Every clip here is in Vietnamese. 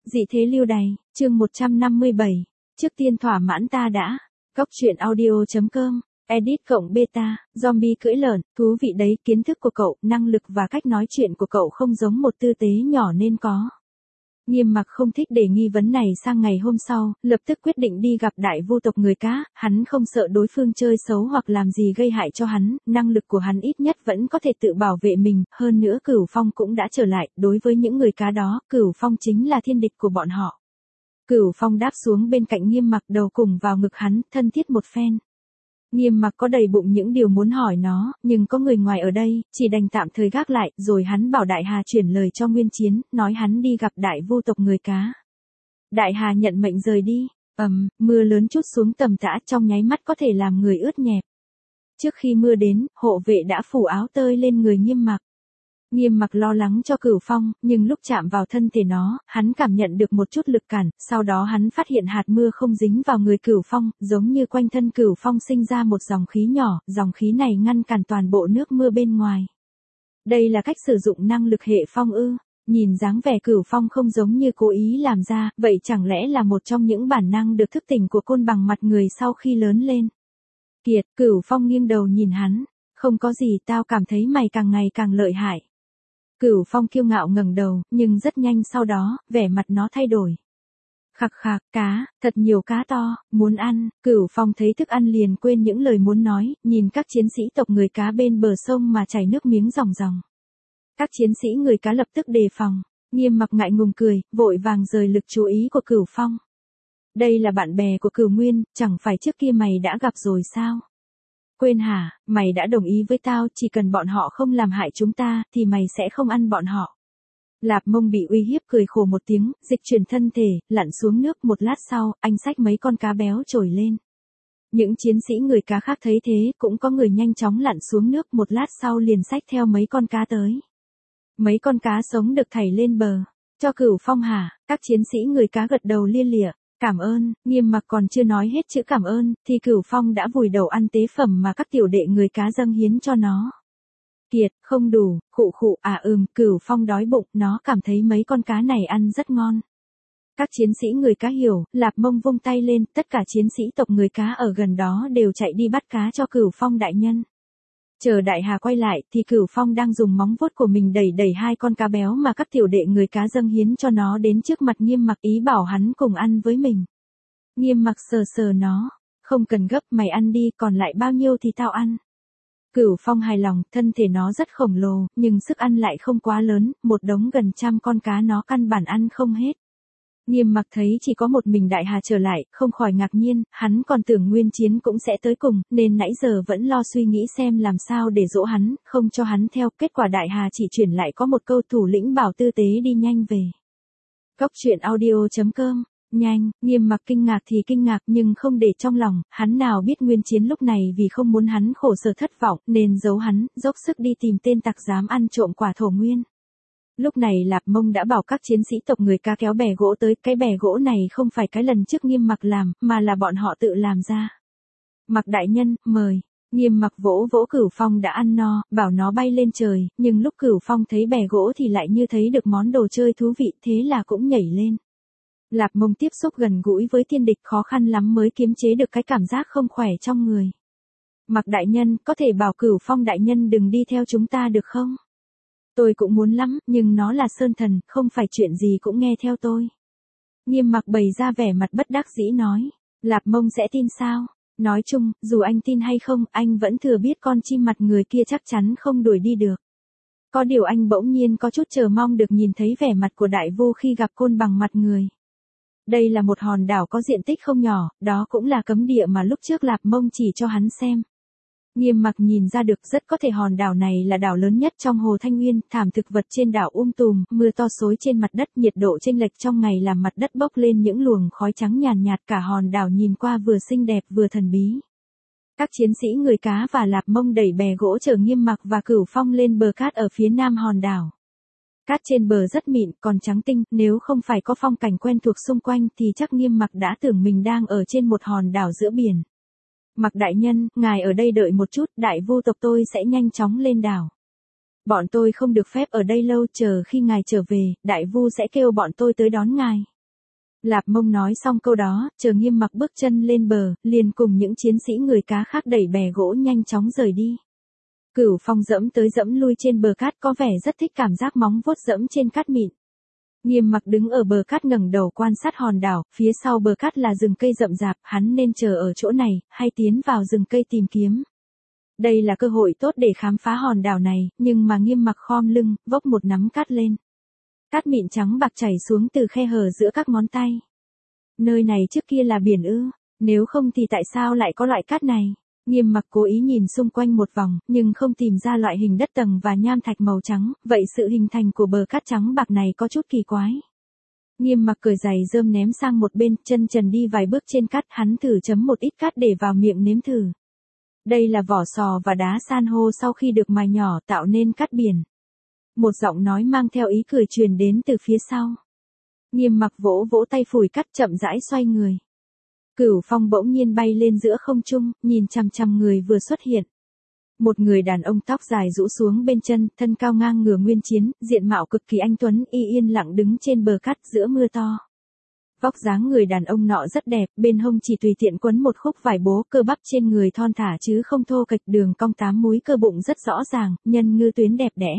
Dị thế lưu đày, chương 157. Trước tiên thỏa mãn ta đã. Góc truyện audio.com. Edit cộng beta, zombie cưỡi lợn, thú vị đấy, kiến thức của cậu, năng lực và cách nói chuyện của cậu không giống một tư tế nhỏ nên có. Nghiêm Mặc không thích để nghi vấn này sang ngày hôm sau, lập tức quyết định đi gặp đại vu tộc người cá, hắn không sợ đối phương chơi xấu hoặc làm gì gây hại cho hắn, năng lực của hắn ít nhất vẫn có thể tự bảo vệ mình, hơn nữa Cửu Phong cũng đã trở lại, đối với những người cá đó, Cửu Phong chính là thiên địch của bọn họ. Cửu Phong đáp xuống bên cạnh Nghiêm Mặc, đầu cùng vào ngực hắn, thân thiết một phen. Nghiêm Mặc có đầy bụng những điều muốn hỏi nó, nhưng có người ngoài ở đây, chỉ đành tạm thời gác lại, rồi hắn bảo Đại Hà chuyển lời cho Nguyên Chiến, nói hắn đi gặp đại vu tộc người cá. Đại Hà nhận mệnh rời đi, mưa lớn trút xuống tầm tã, trong nháy mắt có thể làm người ướt nhẹp. Trước khi mưa đến, hộ vệ đã phủ áo tơi lên người Nghiêm Mặc. Nghiêm Mặc lo lắng cho Cửu Phong, nhưng lúc chạm vào thân thể nó, hắn cảm nhận được một chút lực cản, sau đó hắn phát hiện hạt mưa không dính vào người Cửu Phong, giống như quanh thân Cửu Phong sinh ra một dòng khí nhỏ, dòng khí này ngăn cản toàn bộ nước mưa bên ngoài. Đây là cách sử dụng năng lực hệ phong ư? Nhìn dáng vẻ Cửu Phong không giống như cố ý làm ra, vậy chẳng lẽ là một trong những bản năng được thức tỉnh của côn bằng mặt người sau khi lớn lên? Kiệt, Cửu Phong nghiêng đầu nhìn hắn, không có gì, tao cảm thấy mày càng ngày càng lợi hại. Cửu Phong kiêu ngạo ngẩng đầu, nhưng rất nhanh sau đó, vẻ mặt nó thay đổi. Khạc khạc, cá, thật nhiều cá to, muốn ăn. Cửu Phong thấy thức ăn liền quên những lời muốn nói, nhìn các chiến sĩ tộc người cá bên bờ sông mà chảy nước miếng ròng ròng. Các chiến sĩ người cá lập tức đề phòng, Nghiêm Mặc ngại ngùng cười, vội vàng rời lực chú ý của Cửu Phong. Đây là bạn bè của Cửu Nguyên, chẳng phải trước kia mày đã gặp rồi sao? Quên hả, mày đã đồng ý với tao, chỉ cần bọn họ không làm hại chúng ta, thì mày sẽ không ăn bọn họ. Lạp Mông bị uy hiếp cười khổ một tiếng, dịch chuyển thân thể, lặn xuống nước, một lát sau, anh xách mấy con cá béo trồi lên. Những chiến sĩ người cá khác thấy thế, cũng có người nhanh chóng lặn xuống nước, một lát sau liền xách theo mấy con cá tới. Mấy con cá sống được thảy lên bờ. Cho Cửu Phong hả? Các chiến sĩ người cá gật đầu lia lịa. Cảm ơn. Nghiêm Mặc còn chưa nói hết chữ cảm ơn, thì Cửu Phong đã vùi đầu ăn tế phẩm mà các tiểu đệ người cá dâng hiến cho nó. Kiệt, không đủ, khụ khụ, Cửu Phong đói bụng, nó cảm thấy mấy con cá này ăn rất ngon. Các chiến sĩ người cá hiểu, Lạp Mông vung tay lên, tất cả chiến sĩ tộc người cá ở gần đó đều chạy đi bắt cá cho Cửu Phong đại nhân. Chờ Đại Hà quay lại, thì Cửu Phong đang dùng móng vuốt của mình đẩy hai con cá béo mà các tiểu đệ người cá dâng hiến cho nó đến trước mặt Nghiêm Mặc, ý bảo hắn cùng ăn với mình. Nghiêm Mặc sờ sờ nó, không cần gấp, mày ăn đi, còn lại bao nhiêu thì tao ăn. Cửu Phong hài lòng, thân thể nó rất khổng lồ, nhưng sức ăn lại không quá lớn, một đống gần 100 con cá nó căn bản ăn không hết. Nghiêm Mặc thấy chỉ có một mình Đại Hà trở lại, không khỏi ngạc nhiên, hắn còn tưởng Nguyên Chiến cũng sẽ tới cùng, nên nãy giờ vẫn lo suy nghĩ xem làm sao để dỗ hắn, không cho hắn theo, kết quả Đại Hà chỉ chuyển lại có một câu thủ lĩnh bảo tư tế đi nhanh về. Góc truyện audio.com. Nhanh, Nghiêm Mặc kinh ngạc thì kinh ngạc nhưng không để trong lòng, hắn nào biết Nguyên Chiến lúc này vì không muốn hắn khổ sở thất vọng, nên giấu hắn, dốc sức đi tìm tên tặc dám ăn trộm quả thổ nguyên. Lúc này Lạp Mông đã bảo các chiến sĩ tộc người cá kéo bè gỗ tới, cái bè gỗ này không phải cái lần trước Nghiêm Mặc làm, mà là bọn họ tự làm ra. Mặc đại nhân, mời. Nghiêm Mặc vỗ vỗ Cửu Phong đã ăn no, bảo nó bay lên trời, nhưng lúc Cửu Phong thấy bè gỗ thì lại như thấy được món đồ chơi thú vị, thế là cũng nhảy lên. Lạp Mông tiếp xúc gần gũi với thiên địch khó khăn lắm mới kiềm chế được cái cảm giác không khỏe trong người. Mặc đại nhân, có thể bảo Cửu Phong đại nhân đừng đi theo chúng ta được không? Tôi cũng muốn lắm, nhưng nó là sơn thần, không phải chuyện gì cũng nghe theo tôi. Nghiêm Mặc bày ra vẻ mặt bất đắc dĩ nói. Lạp Mông sẽ tin sao? Nói chung, dù anh tin hay không, anh vẫn thừa biết con chim mặt người kia chắc chắn không đuổi đi được. Có điều anh bỗng nhiên có chút chờ mong được nhìn thấy vẻ mặt của đại vu khi gặp côn bằng mặt người. Đây là một hòn đảo có diện tích không nhỏ, đó cũng là cấm địa mà lúc trước Lạp Mông chỉ cho hắn xem. Nghiêm Mặc nhìn ra được rất có thể hòn đảo này là đảo lớn nhất trong Hồ Thanh Nguyên, thảm thực vật trên đảo tùm, mưa to xối trên mặt đất, nhiệt độ chênh lệch trong ngày làm mặt đất bốc lên những luồng khói trắng nhàn nhạt, cả hòn đảo nhìn qua vừa xinh đẹp vừa thần bí. Các chiến sĩ người cá và Lạp Mông đẩy bè gỗ chở Nghiêm Mặc và Cửu Phong lên bờ cát ở phía nam hòn đảo. Cát trên bờ rất mịn, còn trắng tinh, nếu không phải có phong cảnh quen thuộc xung quanh thì chắc Nghiêm Mặc đã tưởng mình đang ở trên một hòn đảo giữa biển. Mặc đại nhân, ngài ở đây đợi một chút, đại vu tộc tôi sẽ nhanh chóng lên đảo. Bọn tôi không được phép ở đây lâu, chờ khi ngài trở về, đại vu sẽ kêu bọn tôi tới đón ngài. Lạp Mông nói xong câu đó, chờ Nghiêm Mặc bước chân lên bờ, liền cùng những chiến sĩ người cá khác đẩy bè gỗ nhanh chóng rời đi. Cửu Phong dẫm tới dẫm lui trên bờ cát có vẻ rất thích cảm giác móng vuốt dẫm trên cát mịn. Nghiêm Mặc đứng ở bờ cát ngẩng đầu quan sát hòn đảo, phía sau bờ cát là rừng cây rậm rạp, hắn nên chờ ở chỗ này, hay tiến vào rừng cây tìm kiếm. Đây là cơ hội tốt để khám phá hòn đảo này, nhưng mà Nghiêm Mặc khom lưng, vốc một nắm cát lên. Cát mịn trắng bạc chảy xuống từ khe hở giữa các ngón tay. Nơi này trước kia là biển ư, nếu không thì tại sao lại có loại cát này? Nghiêm Mặc cố ý nhìn xung quanh một vòng, nhưng không tìm ra loại hình đất tầng và nham thạch màu trắng, vậy sự hình thành của bờ cát trắng bạc này có chút kỳ quái. Nghiêm Mặc cởi giày rơm ném sang một bên, chân trần đi vài bước trên cát, hắn thử chấm một ít cát để vào miệng nếm thử. Đây là vỏ sò và đá san hô sau khi được mài nhỏ tạo nên cát biển. Một giọng nói mang theo ý cười truyền đến từ phía sau. Nghiêm Mặc vỗ vỗ tay phủi cát, chậm rãi xoay người. Cửu Phong bỗng nhiên bay lên giữa không trung, nhìn chằm chằm người vừa xuất hiện. Một người đàn ông tóc dài rũ xuống bên chân, thân cao ngang ngửa nguyên chiến, diện mạo cực kỳ anh tuấn, yên lặng đứng trên bờ cát giữa mưa to. Vóc dáng người đàn ông nọ rất đẹp, bên hông chỉ tùy tiện quấn một khúc vải bố, cơ bắp trên người thon thả chứ không thô kệch, đường cong 8 múi, cơ bụng rất rõ ràng, nhân ngư tuyến đẹp đẽ.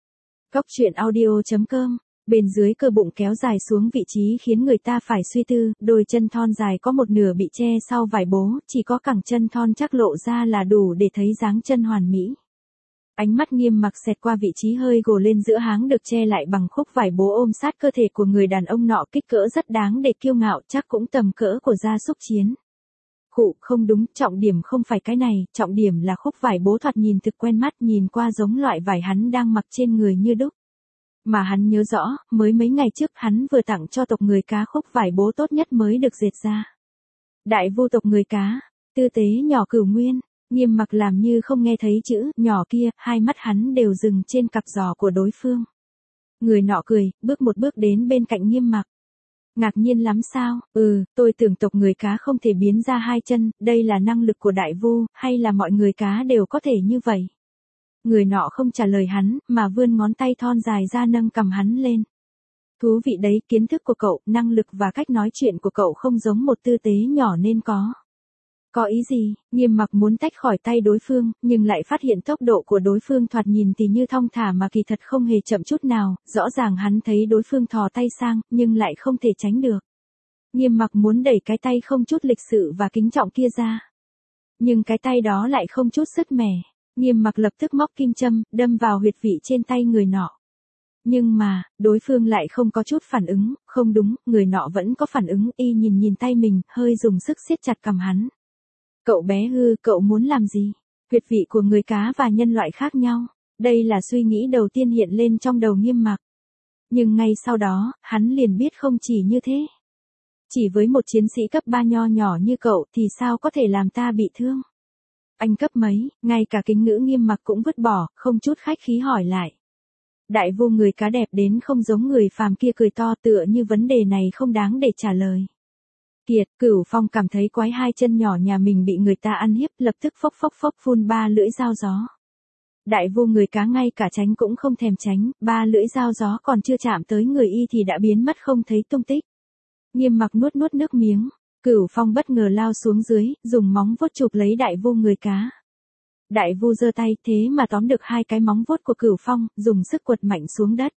Cóc truyện audio.com. Bên dưới cơ bụng kéo dài xuống vị trí khiến người ta phải suy tư, đôi chân thon dài có một nửa bị che sau vải bố, chỉ có cẳng chân thon chắc lộ ra là đủ để thấy dáng chân hoàn mỹ. Ánh mắt Nghiêm Mặc xẹt qua vị trí hơi gồ lên giữa háng được che lại bằng khúc vải bố ôm sát cơ thể của người đàn ông nọ, kích cỡ rất đáng để kiêu ngạo, chắc cũng tầm cỡ của gia súc chiến. Khụ, không đúng, trọng điểm không phải cái này, trọng điểm là khúc vải bố thoạt nhìn thực quen mắt, nhìn qua giống loại vải hắn đang mặc trên người như đúc. Mà hắn nhớ rõ, mới mấy ngày trước hắn vừa tặng cho tộc người cá khúc vải bố tốt nhất mới được dệt ra. Đại vu tộc người cá, tư tế nhỏ Cửu Nguyên, Nghiêm Mặc làm như không nghe thấy chữ nhỏ kia, hai mắt hắn đều dừng trên cặp giò của đối phương. Người nọ cười, bước một bước đến bên cạnh Nghiêm Mặc. Ngạc nhiên lắm sao? Tôi tưởng tộc người cá không thể biến ra hai chân, đây là năng lực của đại vu, hay là mọi người cá đều có thể như vậy? Người nọ không trả lời hắn, mà vươn ngón tay thon dài ra nâng cầm hắn lên. Thú vị đấy, kiến thức của cậu, năng lực và cách nói chuyện của cậu không giống một tư tế nhỏ nên có. Có ý gì? Nghiêm Mặc muốn tách khỏi tay đối phương, nhưng lại phát hiện tốc độ của đối phương thoạt nhìn thì như thong thả mà kỳ thật không hề chậm chút nào, rõ ràng hắn thấy đối phương thò tay sang, nhưng lại không thể tránh được. Nghiêm Mặc muốn đẩy cái tay không chút lịch sự và kính trọng kia ra. Nhưng cái tay đó lại không chút sức mẻ. Nghiêm Mặc lập tức móc kim châm, đâm vào huyệt vị trên tay người nọ. Nhưng mà, đối phương lại không có chút phản ứng, không đúng, người nọ vẫn có phản ứng, nhìn tay mình, hơi dùng sức siết chặt cầm hắn. Cậu bé hư, cậu muốn làm gì? Huyệt vị của người cá và nhân loại khác nhau. Đây là suy nghĩ đầu tiên hiện lên trong đầu Nghiêm Mặc. Nhưng ngay sau đó, hắn liền biết không chỉ như thế. Chỉ với một chiến sĩ cấp 3 nho nhỏ như cậu thì sao có thể làm ta bị thương? Anh cấp mấy, ngay cả kính ngữ Nghiêm Mặc cũng vứt bỏ, không chút khách khí hỏi lại. Đại vu người cá đẹp đến không giống người phàm kia cười to, tựa như vấn đề này không đáng để trả lời. Kiệt, Cửu Phong cảm thấy quái, hai chân nhỏ nhà mình bị người ta ăn hiếp, lập tức phốc phốc phốc phun 3 lưỡi dao gió. Đại vu người cá ngay cả tránh cũng không thèm tránh, 3 lưỡi dao gió còn chưa chạm tới người y thì đã biến mất không thấy tung tích. Nghiêm Mặc nuốt nước miếng. Cửu Phong bất ngờ lao xuống dưới, dùng móng vuốt chụp lấy đại vu người cá. Đại vu giơ tay, thế mà tóm được hai cái móng vuốt của Cửu Phong, dùng sức quật mạnh xuống đất.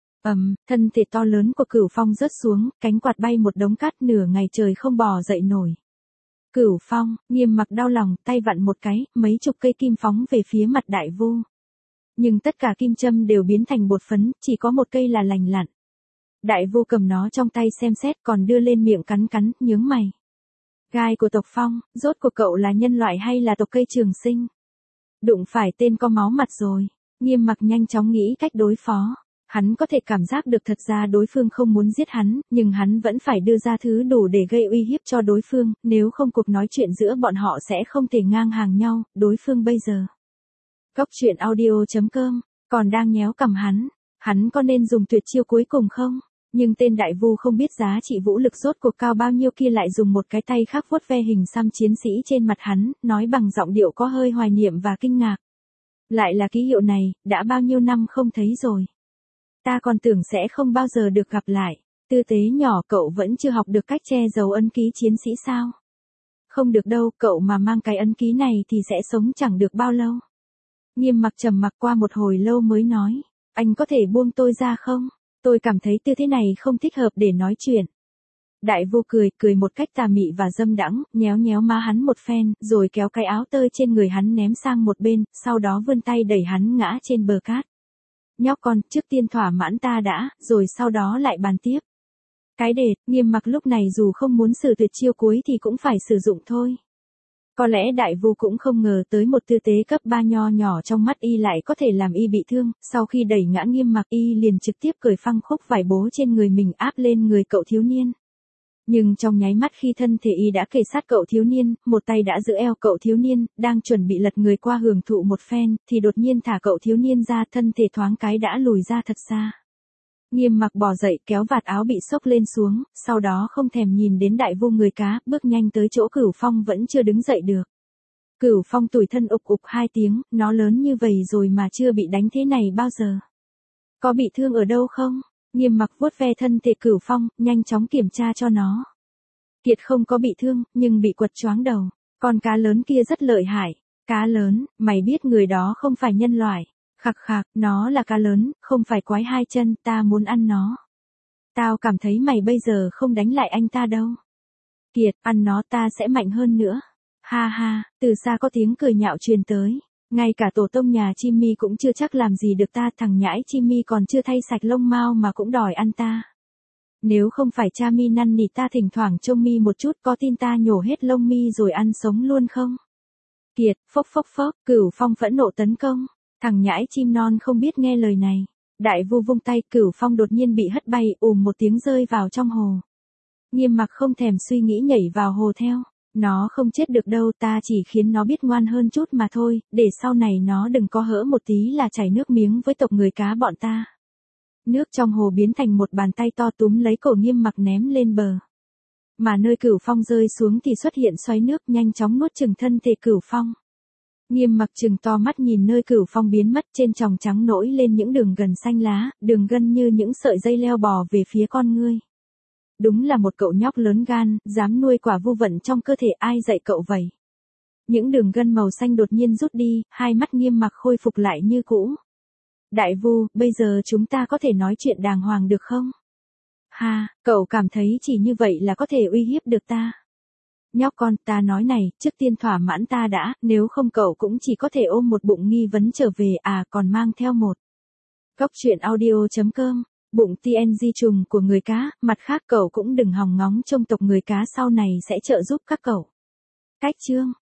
Thân thể to lớn của Cửu Phong rớt xuống, cánh quạt bay một đống cát, nửa ngày trời không bò dậy nổi. Cửu Phong, Nghiêm Mặc đau lòng, tay vặn một cái, mấy chục cây kim phóng về phía mặt đại vu. Nhưng tất cả kim châm đều biến thành bột phấn, chỉ có một cây là lành lặn. Đại vu cầm nó trong tay xem xét, còn đưa lên miệng cắn, nhướng mày. Gai của tộc Phong, rốt cuộc cậu là nhân loại hay là tộc cây trường sinh? Đụng phải tên có máu mặt rồi. Nghiêm Mặc nhanh chóng nghĩ cách đối phó. Hắn có thể cảm giác được thật ra đối phương không muốn giết hắn, nhưng hắn vẫn phải đưa ra thứ đủ để gây uy hiếp cho đối phương, nếu không cuộc nói chuyện giữa bọn họ sẽ không thể ngang hàng nhau, đối phương bây giờ. Cóc truyện audio.com, còn đang nhéo cằm hắn có nên dùng tuyệt chiêu cuối cùng không? Nhưng tên đại vu không biết giá trị vũ lực rốt cuộc cao bao nhiêu kia lại dùng một cái tay khác vuốt ve hình xăm chiến sĩ trên mặt hắn, nói bằng giọng điệu có hơi hoài niệm và kinh ngạc. Lại là ký hiệu này, đã bao nhiêu năm không thấy rồi. Ta còn tưởng sẽ không bao giờ được gặp lại. Tư tế nhỏ, cậu vẫn chưa học được cách che giấu ấn ký chiến sĩ sao? Không được đâu, cậu mà mang cái ấn ký này thì sẽ sống chẳng được bao lâu. Nghiêm Mặc trầm mặc qua một hồi lâu mới nói, anh có thể buông tôi ra không? Tôi cảm thấy tư thế này không thích hợp để nói chuyện. Đại Vu cười một cách tà mị và dâm đãng, nhéo nhéo má hắn một phen, rồi kéo cái áo tơi trên người hắn ném sang một bên, sau đó vươn tay đẩy hắn ngã trên bờ cát. Nhóc con, trước tiên thỏa mãn ta đã, rồi sau đó lại bàn tiếp. Cái đệt, Nghiêm Mặc lúc này dù không muốn sử tuyệt chiêu cuối thì cũng phải sử dụng thôi. Có lẽ Đại Vu cũng không ngờ tới một tư tế cấp 3 nho nhỏ trong mắt y lại có thể làm y bị thương, sau khi đẩy ngã Nghiêm Mặc y liền trực tiếp cởi phăng khúc vải bố trên người mình áp lên người cậu thiếu niên. Nhưng trong nháy mắt khi thân thể y đã kề sát cậu thiếu niên, một tay đã giữ eo cậu thiếu niên, đang chuẩn bị lật người qua hưởng thụ một phen, thì đột nhiên thả cậu thiếu niên ra, thân thể thoáng cái đã lùi ra thật xa. Nghiêm Mặc bò dậy kéo vạt áo bị xốc lên xuống, sau đó không thèm nhìn đến Đại Vu người cá, bước nhanh tới chỗ Cửu Phong vẫn chưa đứng dậy được. Cửu Phong tủi thân ục ục 2 tiếng, nó lớn như vậy rồi mà chưa bị đánh thế này bao giờ. Có bị thương ở đâu không? Nghiêm Mặc vuốt ve thân thể Cửu Phong, nhanh chóng kiểm tra cho nó. Kiệt không có bị thương, nhưng bị quật choáng đầu. Con cá lớn kia rất lợi hại. Cá lớn, mày biết người đó không phải nhân loại. Khặc khặc, nó là cá lớn, không phải quái 2 chân, ta muốn ăn nó. Tao cảm thấy mày bây giờ không đánh lại anh ta đâu. Kiệt, ăn nó ta sẽ mạnh hơn nữa. Ha ha, từ xa có tiếng cười nhạo truyền tới. Ngay cả tổ tông nhà Jimmy cũng chưa chắc làm gì được ta, thằng nhãi Jimmy còn chưa thay sạch lông mao mà cũng đòi ăn ta. Nếu không phải cha mi năn nỉ ta thỉnh thoảng trông mi một chút, có tin ta nhổ hết lông mi rồi ăn sống luôn không? Kiệt, phốc phốc phốc, Cửu Phong phẫn nộ tấn công. Thằng nhãi chim non không biết nghe lời này. Đại Vu vung tay, Cửu Phong đột nhiên bị hất bay, một tiếng rơi vào trong hồ. Nghiêm Mặc không thèm suy nghĩ nhảy vào hồ theo. Nó không chết được đâu, ta chỉ khiến nó biết ngoan hơn chút mà thôi, để sau này nó đừng có hỡ một tí là chảy nước miếng với tộc người cá bọn ta. Nước trong hồ biến thành một bàn tay to túm lấy cổ Nghiêm Mặc ném lên bờ. Mà nơi Cửu Phong rơi xuống thì xuất hiện xoáy nước nhanh chóng nuốt chửng thân thể Cửu Phong. Nghiêm Mặc trừng to mắt nhìn nơi Cửu Phong biến mất, trên tròng trắng nổi lên những đường gân xanh lá, đường gân như những sợi dây leo bò về phía con ngươi. Đúng là một cậu nhóc lớn gan, dám nuôi quả vu vận trong cơ thể, ai dạy cậu vậy? Những đường gân màu xanh đột nhiên rút đi, hai mắt Nghiêm Mặc khôi phục lại như cũ. Đại Vu, bây giờ chúng ta có thể nói chuyện đàng hoàng được không? Ha, cậu cảm thấy chỉ như vậy là có thể uy hiếp được ta? Nhóc con, ta nói này, trước tiên thỏa mãn ta đã, nếu không cậu cũng chỉ có thể ôm một bụng nghi vấn trở về, còn mang theo một. Góc truyện audio.com, bụng TNG trùng của người cá, mặt khác cậu cũng đừng hòng ngóng trông tộc người cá sau này sẽ trợ giúp các cậu. Cách chương